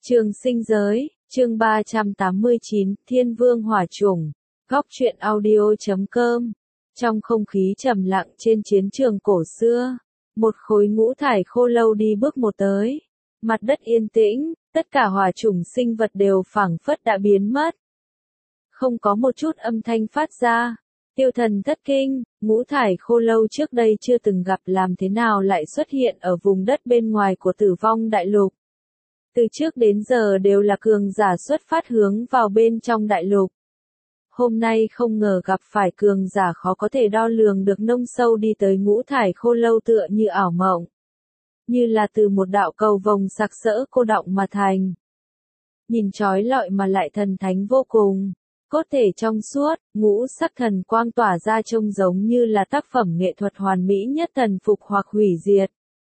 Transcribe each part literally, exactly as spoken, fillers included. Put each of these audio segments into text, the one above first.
Trường sinh giới, chương ba trăm tám mươi chín, Thiên Vương Hỏa Chủng, góc truyện audio chấm com. Trong không khí trầm lặng trên chiến trường cổ xưa, một khối ngũ thải khô lâu đi bước một tới. Mặt đất yên tĩnh, tất cả hỏa chủng sinh vật đều phảng phất đã biến mất. Không có một chút âm thanh phát ra. Tiêu Thần thất kinh, ngũ thải khô lâu trước đây chưa từng gặp làm thế nào lại xuất hiện ở vùng đất bên ngoài của Tử Vong Đại Lục. Từ trước đến giờ đều là cường giả xuất phát hướng vào bên trong đại lục. Hôm nay không ngờ gặp phải cường giả khó có thể đo lường được nông sâu đi tới ngũ thải khô lâu tựa như ảo mộng. Như là từ một đạo cầu vồng sặc sỡ cô đọng mà thành. Nhìn chói lọi mà lại thần thánh vô cùng. Cốt thể trong suốt, ngũ sắc thần quang tỏa ra trông giống như là tác phẩm nghệ thuật hoàn mỹ nhất thần phục hoặc hủy diệt.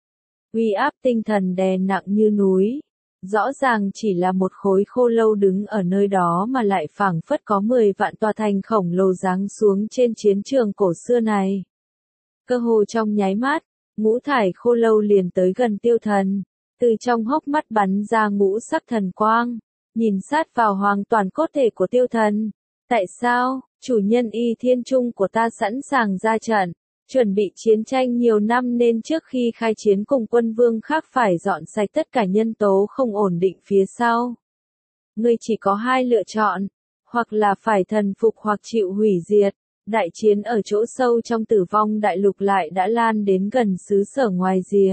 Uy áp tinh thần đè nặng như núi. Rõ ràng chỉ là một khối khô lâu đứng ở nơi đó mà lại phảng phất có mười vạn tòa thành khổng lồ giáng xuống trên chiến trường cổ xưa này. Cơ hồ trong nháy mắt, ngũ thải khô lâu liền tới gần Tiêu Thần, từ trong hốc mắt bắn ra ngũ sắc thần quang, nhìn sát vào hoàn toàn cốt thể của Tiêu Thần. Tại sao, chủ nhân Y Thiên Trung của ta sẵn sàng ra trận? Chuẩn bị chiến tranh nhiều năm nên trước khi khai chiến cùng quân vương khác phải dọn sạch tất cả nhân tố không ổn định phía sau. Ngươi chỉ có hai lựa chọn, hoặc là phải thần phục hoặc chịu hủy diệt. Đại chiến ở chỗ sâu trong Tử Vong Đại Lục lại đã lan đến gần xứ sở ngoài rìa.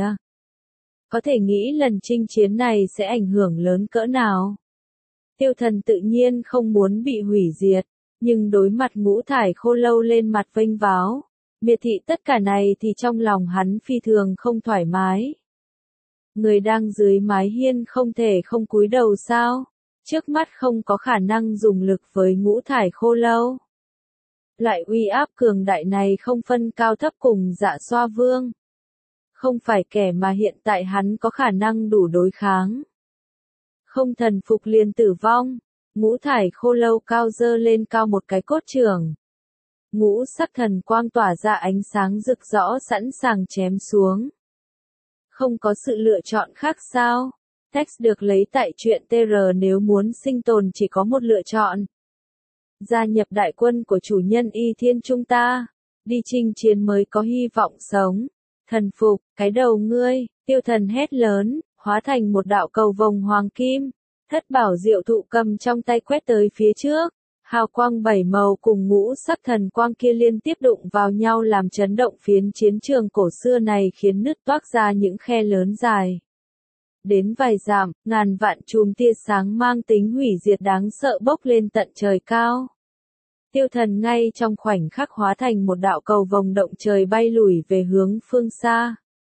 Có thể nghĩ lần chinh chiến này sẽ ảnh hưởng lớn cỡ nào. Tiêu Thần tự nhiên không muốn bị hủy diệt, nhưng đối mặt ngũ thải khô lâu lên mặt vênh váo. Miệt thị tất cả này thì trong lòng hắn phi thường không thoải mái. Người đang dưới mái hiên không thể không cúi đầu sao? Trước mắt không có khả năng dùng lực với ngũ thải khô lâu. Loại uy áp cường đại này không phân cao thấp cùng Dạ Xoa Vương. Không phải kẻ mà hiện tại hắn có khả năng đủ đối kháng. Không thần phục liền tử vong. Ngũ thải khô lâu cao dơ lên cao một cái cốt trưởng. Ngũ sắc thần quang tỏa ra ánh sáng rực rõ sẵn sàng chém xuống. Không có sự lựa chọn khác sao? Text được lấy tại truyện tê rờ nếu muốn sinh tồn chỉ có một lựa chọn. Gia nhập đại quân của chủ nhân Y Thiên Trung ta. Đi chinh chiến mới có hy vọng sống. Thần phục, cái đầu ngươi, Tiêu Thần hét lớn, hóa thành một đạo cầu vồng hoàng kim. Thất bảo diệu thụ cầm trong tay quét tới phía trước. Hào quang bảy màu cùng ngũ sắc thần quang kia liên tiếp đụng vào nhau làm chấn động phiến chiến trường cổ xưa này khiến nứt toác ra những khe lớn dài. Đến vài dặm, ngàn vạn chùm tia sáng mang tính hủy diệt đáng sợ bốc lên tận trời cao. Tiêu Thần ngay trong khoảnh khắc hóa thành một đạo cầu vồng động trời bay lùi về hướng phương xa.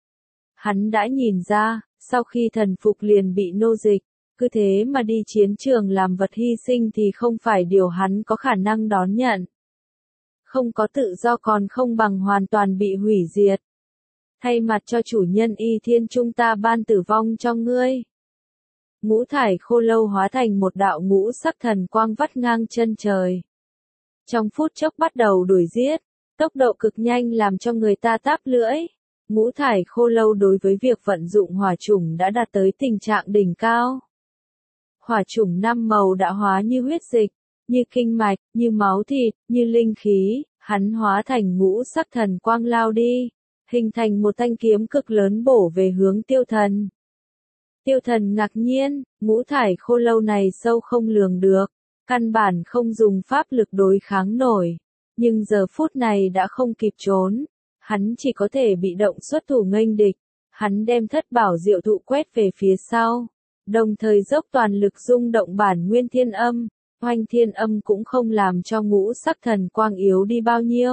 Hắn đã nhìn ra, sau khi thần phục liền bị nô dịch. Cứ thế mà đi chiến trường làm vật hy sinh thì không phải điều hắn có khả năng đón nhận. Không có tự do còn không bằng hoàn toàn bị hủy diệt. Thay mặt cho chủ nhân Y Thiên Trung ta ban tử vong cho ngươi. Ngũ thải khô lâu hóa thành một đạo ngũ sắc thần quang vắt ngang chân trời. Trong phút chốc bắt đầu đuổi giết, tốc độ cực nhanh làm cho người ta táp lưỡi. Ngũ thải khô lâu đối với việc vận dụng hỏa chủng đã đạt tới tình trạng đỉnh cao. Hỏa chủng năm màu đã hóa như huyết dịch, như kinh mạch, như máu thịt, như linh khí, hắn hóa thành ngũ sắc thần quang lao đi, hình thành một thanh kiếm cực lớn bổ về hướng Tiêu Thần. Tiêu Thần ngạc nhiên, ngũ thải khô lâu này sâu không lường được, căn bản không dùng pháp lực đối kháng nổi, nhưng giờ phút này đã không kịp trốn, hắn chỉ có thể bị động xuất thủ nghênh địch, hắn đem thất bảo diệu thụ quét về phía sau. Đồng thời dốc toàn lực rung động bản nguyên thiên âm, oanh thiên âm cũng không làm cho ngũ sắc thần quang yếu đi bao nhiêu.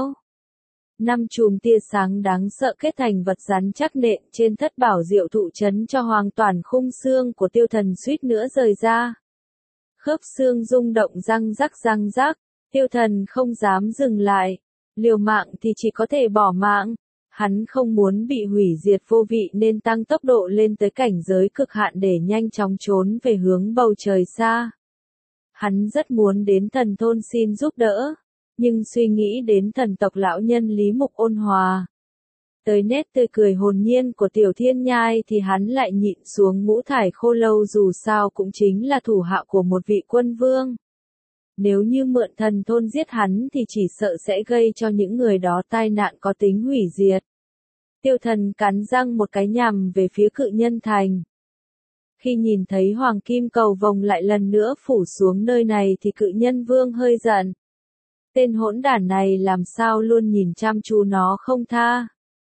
Năm chùm tia sáng đáng sợ kết thành vật rắn chắc nện trên thất bảo diệu thụ chấn cho hoàn toàn khung xương của Tiêu Thần suýt nữa rời ra. Khớp xương rung động răng rắc răng rắc, Tiêu Thần không dám dừng lại, liều mạng thì chỉ có thể bỏ mạng. Hắn không muốn bị hủy diệt vô vị nên tăng tốc độ lên tới cảnh giới cực hạn để nhanh chóng trốn về hướng bầu trời xa. Hắn rất muốn đến thần thôn xin giúp đỡ, nhưng suy nghĩ đến thần tộc lão nhân Lý Mục ôn hòa. tới nét tươi cười hồn nhiên của Tiểu Thiên Nhai thì hắn lại nhịn xuống ngũ thải khô lâu, dù sao cũng chính là thủ hạ của một vị quân vương. Nếu như mượn thần thôn giết hắn thì chỉ sợ sẽ gây cho những người đó tai nạn có tính hủy diệt. Tiêu Thần cắn răng một cái nhằm về phía Cự Nhân Thành. Khi nhìn thấy hoàng kim cầu vồng lại lần nữa phủ xuống nơi này thì Cự Nhân Vương hơi giận. Tên hỗn đản này làm sao luôn nhìn chăm chú nó không tha.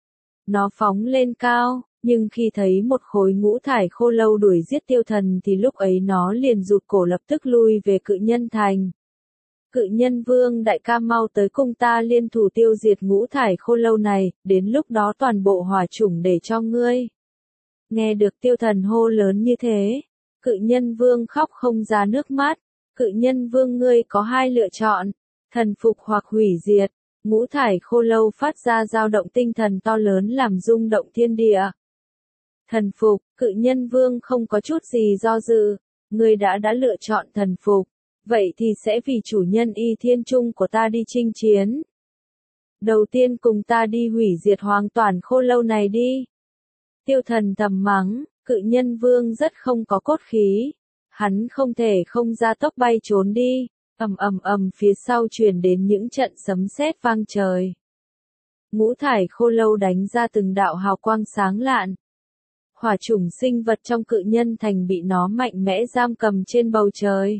Nó phóng lên cao, nhưng khi thấy một khối ngũ thải khô lâu đuổi giết Tiêu Thần thì lúc ấy nó liền rụt cổ lập tức lui về Cự Nhân Thành. Cự Nhân Vương đại ca, mau tới cùng ta liên thủ tiêu diệt ngũ thải khô lâu này, đến lúc đó toàn bộ hỏa chủng để cho ngươi. Nghe được Tiêu Thần hô lớn như thế, Cự Nhân Vương khóc không ra nước mắt. Cự Nhân Vương, ngươi có hai lựa chọn, thần phục hoặc hủy diệt. Ngũ thải khô lâu phát ra dao động tinh thần to lớn làm rung động thiên địa. Thần phục. Cự Nhân Vương không có chút gì do dự. Ngươi đã đã lựa chọn thần phục, vậy thì sẽ vì chủ nhân Y Thiên Trung của ta đi chinh chiến. Đầu tiên cùng ta đi hủy diệt hoàn toàn khô lâu này đi. Tiêu Thần thầm mắng. Cự Nhân Vương rất không có cốt khí. Hắn không thể không ra tốc bay trốn đi. Ầm ầm ầm, phía sau truyền đến những trận sấm sét vang trời. Ngũ thải khô lâu đánh ra từng đạo hào quang sáng lạn. Hỏa chủng sinh vật trong Cự Nhân Thành bị nó mạnh mẽ giam cầm trên bầu trời.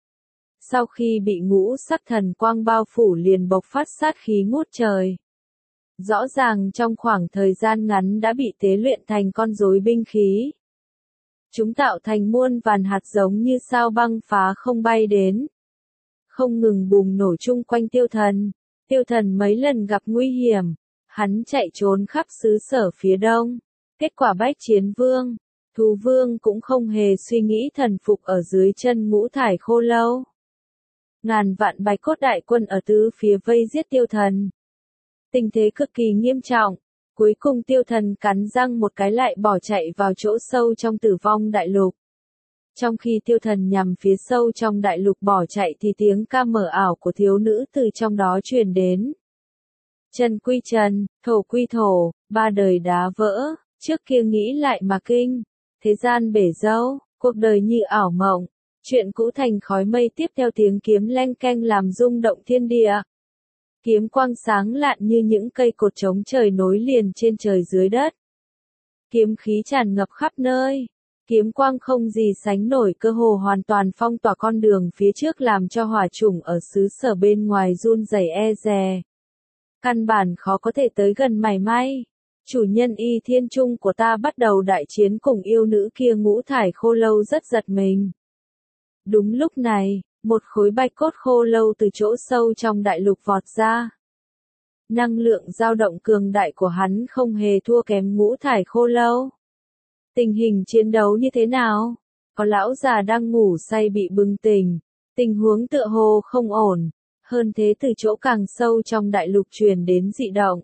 Sau khi bị ngũ sắc thần quang bao phủ liền bộc phát sát khí ngút trời. Rõ ràng trong khoảng thời gian ngắn đã bị tế luyện thành con rối binh khí. Chúng tạo thành muôn vàn hạt giống như sao băng phá không bay đến. Không ngừng bùng nổ chung quanh Tiêu Thần. Tiêu Thần mấy lần gặp nguy hiểm, hắn chạy trốn khắp xứ sở phía đông. Kết quả Bách Chiến Vương, Thú Vương cũng không hề suy nghĩ thần phục ở dưới chân ngũ thải khô lâu. Ngàn vạn bạch cốt đại quân ở tứ phía vây giết Tiêu Thần. Tình thế cực kỳ nghiêm trọng. Cuối cùng Tiêu Thần cắn răng một cái lại bỏ chạy vào chỗ sâu trong Tử Vong Đại Lục. Trong khi Tiêu Thần nhằm phía sâu trong đại lục bỏ chạy thì tiếng ca mở ảo của thiếu nữ từ trong đó truyền đến. Trần quy trần, thổ quy thổ, ba đời đá vỡ, trước kia nghĩ lại mà kinh. Thế gian bể dâu, cuộc đời như ảo mộng, chuyện cũ thành khói mây. Tiếp theo tiếng kiếm leng keng làm rung động thiên địa. Kiếm quang sáng lạn như những cây cột trống trời nối liền trên trời dưới đất. Kiếm khí tràn ngập khắp nơi. Kiếm quang không gì sánh nổi, cơ hồ hoàn toàn phong tỏa con đường phía trước làm cho hỏa chủng ở xứ sở bên ngoài run rẩy e dè. Căn bản khó có thể tới gần mảy may. Chủ nhân Y Thiên Trung của ta bắt đầu đại chiến cùng yêu nữ kia ngũ thải khô lâu rất giật mình. Đúng lúc này, một khối bạch cốt khô lâu từ chỗ sâu trong đại lục vọt ra. Năng lượng dao động cường đại của hắn không hề thua kém ngũ thải khô lâu. Tình hình chiến đấu như thế nào? Có lão già đang ngủ say bị bừng tỉnh. Tình huống tựa hồ không ổn. Hơn thế từ chỗ càng sâu trong đại lục truyền đến dị động.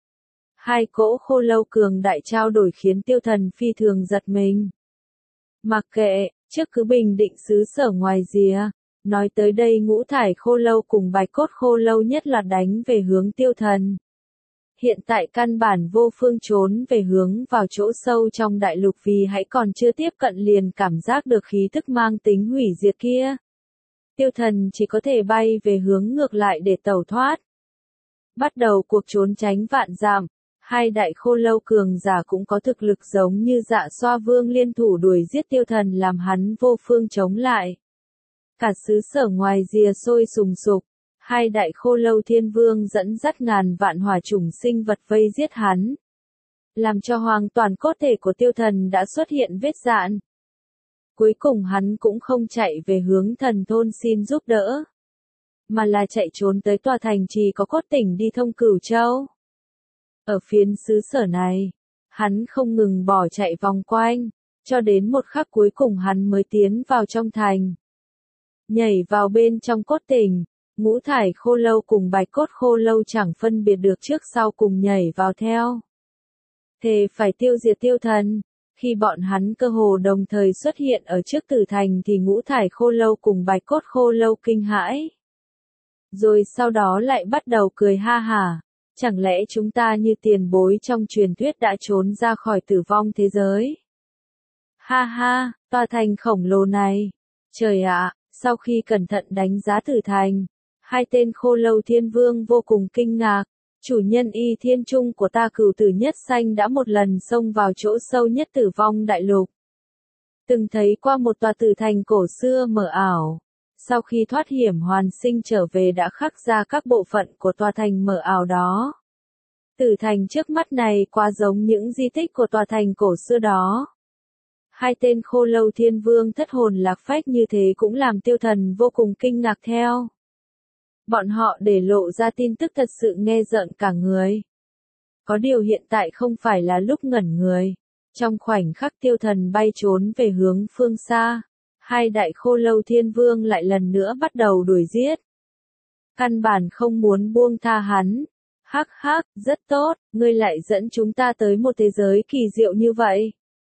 Hai cỗ khô lâu cường đại trao đổi khiến Tiêu Thần phi thường giật mình. Mặc kệ, trước cứ bình định xứ sở ngoài rìa. Nói tới đây ngũ thải khô lâu cùng bạch cốt khô lâu nhất là đánh về hướng Tiêu Thần. Hiện tại căn bản vô phương trốn về hướng vào chỗ sâu trong đại lục vì hãy còn chưa tiếp cận liền cảm giác được khí tức mang tính hủy diệt kia. Tiêu Thần chỉ có thể bay về hướng ngược lại để tẩu thoát. Bắt đầu cuộc trốn tránh vạn dặm, hai đại khô lâu cường giả cũng có thực lực giống như Dạ Xoa Vương liên thủ đuổi giết Tiêu Thần làm hắn vô phương chống lại. Cả xứ sở ngoài rìa sôi sùng sục. Hai đại khô lâu thiên vương dẫn dắt ngàn vạn hỏa chủng sinh vật vây giết hắn. Làm cho hoàn toàn cốt thể của Tiêu Thần đã xuất hiện vết rạn. Cuối cùng hắn cũng không chạy về hướng thần thôn xin giúp đỡ. Mà là chạy trốn tới tòa thành trì có cốt tỉnh đi thông Cửu Châu. Ở phiến xứ sở này, hắn không ngừng bỏ chạy vòng quanh. Cho đến một khắc cuối cùng hắn mới tiến vào trong thành. Nhảy vào bên trong cốt tỉnh. Ngũ thải khô lâu cùng bạch cốt khô lâu chẳng phân biệt được trước sau cùng nhảy vào theo. Thề phải tiêu diệt Tiêu Thần. Khi bọn hắn cơ hồ đồng thời xuất hiện ở trước tử thành thì ngũ thải khô lâu cùng bạch cốt khô lâu kinh hãi. Rồi sau đó lại bắt đầu cười ha hả. Chẳng lẽ chúng ta như tiền bối trong truyền thuyết đã trốn ra khỏi tử vong thế giới? Ha ha, tòa thành khổng lồ này. Trời ạ, sau khi cẩn thận đánh giá tử thành, hai tên khô lâu thiên vương vô cùng kinh ngạc. Chủ nhân y thiên trung của ta cửu tử nhất sanh đã một lần xông vào chỗ sâu nhất tử vong đại lục. Từng thấy qua một tòa tử thành cổ xưa mờ ảo. Sau khi thoát hiểm hoàn sinh trở về đã khắc ra các bộ phận của tòa thành mờ ảo đó. Tử thành trước mắt này quá giống những di tích của tòa thành cổ xưa đó. Hai tên khô lâu thiên vương thất hồn lạc phách như thế cũng làm Tiêu Thần vô cùng kinh ngạc theo. Bọn họ để lộ ra tin tức thật sự nghe rợn cả người. Có điều hiện tại không phải là lúc ngẩn người. Trong khoảnh khắc Tiêu Thần bay trốn về hướng phương xa, hai đại khô lâu thiên vương lại lần nữa bắt đầu đuổi giết. Căn bản không muốn buông tha hắn. Hắc hắc, rất tốt, ngươi lại dẫn chúng ta tới một thế giới kỳ diệu như vậy.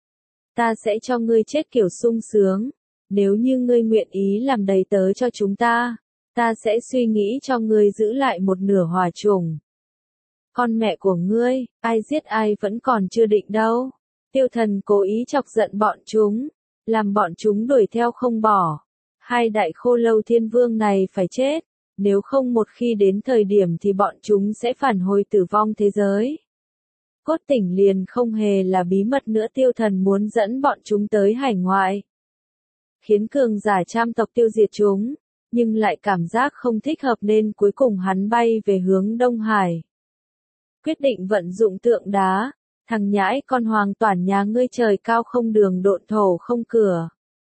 Ta sẽ cho ngươi chết kiểu sung sướng. Nếu như ngươi nguyện ý làm đầy tớ cho chúng ta, ta sẽ suy nghĩ cho ngươi giữ lại một nửa hỏa trùng. Con mẹ của ngươi, ai giết ai vẫn còn chưa định đâu. Tiêu Thần cố ý chọc giận bọn chúng, làm bọn chúng đuổi theo không bỏ. Hai đại khô lâu thiên vương này phải chết, nếu không một khi đến thời điểm thì bọn chúng sẽ phản hồi tử vong thế giới. Cốt tỉnh liền không hề là bí mật nữa, Tiêu Thần muốn dẫn bọn chúng tới hải ngoại. Khiến cường giả trăm tộc tiêu diệt chúng, nhưng lại cảm giác không thích hợp nên cuối cùng hắn bay về hướng Đông Hải. Quyết định vận dụng tượng đá, thằng nhãi con hoàng toản nhà ngươi trời cao không đường độn thổ không cửa.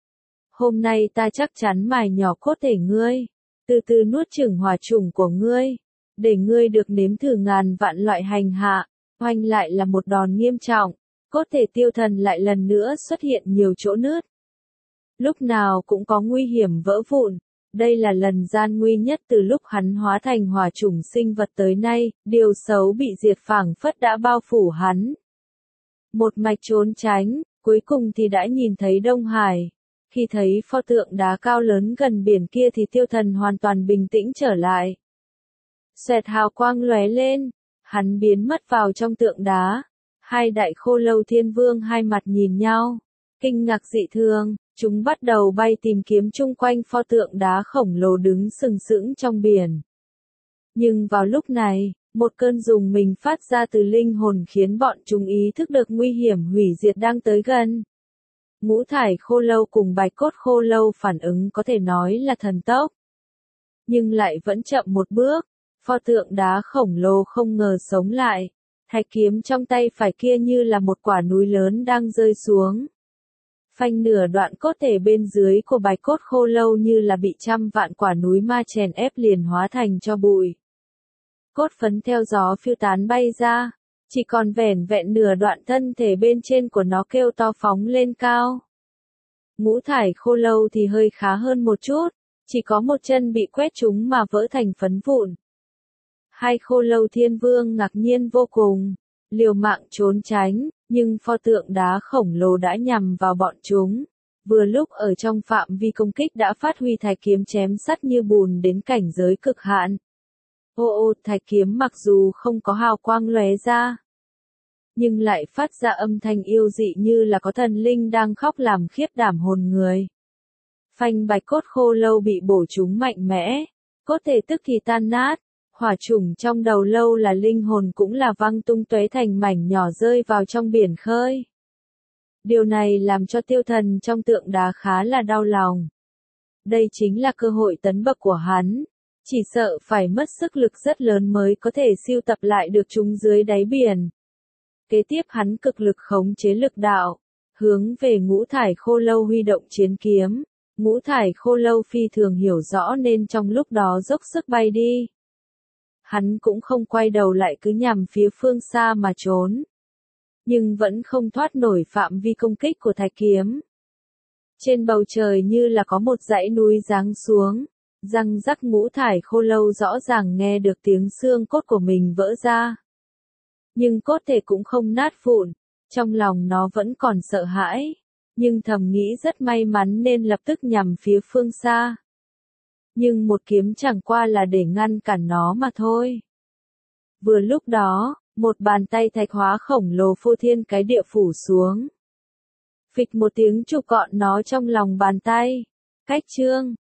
Hôm nay ta chắc chắn mài nhỏ cốt thể ngươi, từ từ nuốt chửng hỏa trùng của ngươi, để ngươi được nếm thử ngàn vạn loại hành hạ. Oanh lại là một đòn nghiêm trọng, cốt thể Tiêu Thần lại lần nữa xuất hiện nhiều chỗ nứt. Lúc nào cũng có nguy hiểm vỡ vụn, đây là lần gian nguy nhất từ lúc hắn hóa thành hỏa chủng sinh vật tới nay, điều xấu bị diệt phảng phất đã bao phủ hắn. Một mạch trốn tránh, cuối cùng thì đã nhìn thấy Đông Hải. Khi thấy pho tượng đá cao lớn gần biển kia thì Tiêu Thần hoàn toàn bình tĩnh trở lại. Xoẹt hào quang lóe lên. Hắn biến mất vào trong tượng đá. Hai đại khô lâu thiên vương hai mặt nhìn nhau. Kinh ngạc dị thường, chúng bắt đầu bay tìm kiếm chung quanh pho tượng đá khổng lồ đứng sừng sững trong biển. Nhưng vào lúc này, một cơn rùng mình phát ra từ linh hồn khiến bọn chúng ý thức được nguy hiểm hủy diệt đang tới gần. Ngũ thải khô lâu cùng bạch cốt khô lâu phản ứng có thể nói là thần tốc. Nhưng lại vẫn chậm một bước. Pho tượng đá khổng lồ không ngờ sống lại, thạch kiếm trong tay phải kia như là một quả núi lớn đang rơi xuống. Phanh nửa đoạn cốt thể bên dưới của bạch cốt khô lâu như là bị trăm vạn quả núi ma chèn ép liền hóa thành cho bụi. Cốt phấn theo gió phiêu tán bay ra, chỉ còn vẻn vẹn nửa đoạn thân thể bên trên của nó kêu to phóng lên cao. Ngũ thải khô lâu thì hơi khá hơn một chút, chỉ có một chân bị quét trúng mà vỡ thành phấn vụn. Hai khô lâu thiên vương ngạc nhiên vô cùng, liều mạng trốn tránh, nhưng pho tượng đá khổng lồ đã nhằm vào bọn chúng. Vừa lúc ở trong phạm vi công kích đã phát huy thạch kiếm chém sắt như bùn đến cảnh giới cực hạn. Ô ô, thạch kiếm mặc dù không có hào quang lóe ra, nhưng lại phát ra âm thanh yêu dị như là có thần linh đang khóc làm khiếp đảm hồn người. Phanh bạch cốt khô lâu bị bổ trúng mạnh mẽ, cốt thể tức thì tan nát. Hỏa chủng trong đầu lâu là linh hồn cũng là văng tung tóe thành mảnh nhỏ rơi vào trong biển khơi. Điều này làm cho Tiêu Thần trong tượng đá khá là đau lòng. Đây chính là cơ hội tấn bậc của hắn. Chỉ sợ phải mất sức lực rất lớn mới có thể siêu tập lại được chúng dưới đáy biển. Kế tiếp hắn cực lực khống chế lực đạo, hướng về ngũ thải khô lâu huy động chiến kiếm. Ngũ thải khô lâu phi thường hiểu rõ nên trong lúc đó dốc sức bay đi. Hắn cũng không quay đầu lại cứ nhằm phía phương xa mà trốn. Nhưng vẫn không thoát nổi phạm vi công kích của thạch kiếm. Trên bầu trời như là có một dãy núi giáng xuống, răng rắc ngũ thải khô lâu rõ ràng nghe được tiếng xương cốt của mình vỡ ra. Nhưng cốt thể cũng không nát vụn, trong lòng nó vẫn còn sợ hãi, nhưng thầm nghĩ rất may mắn nên lập tức nhằm phía phương xa. Nhưng một kiếm chẳng qua là để ngăn cản nó mà thôi. Vừa lúc đó, một bàn tay thạch hóa khổng lồ phô thiên cái địa phủ xuống. Phịch một tiếng chụp gọn nó trong lòng bàn tay. Cách chương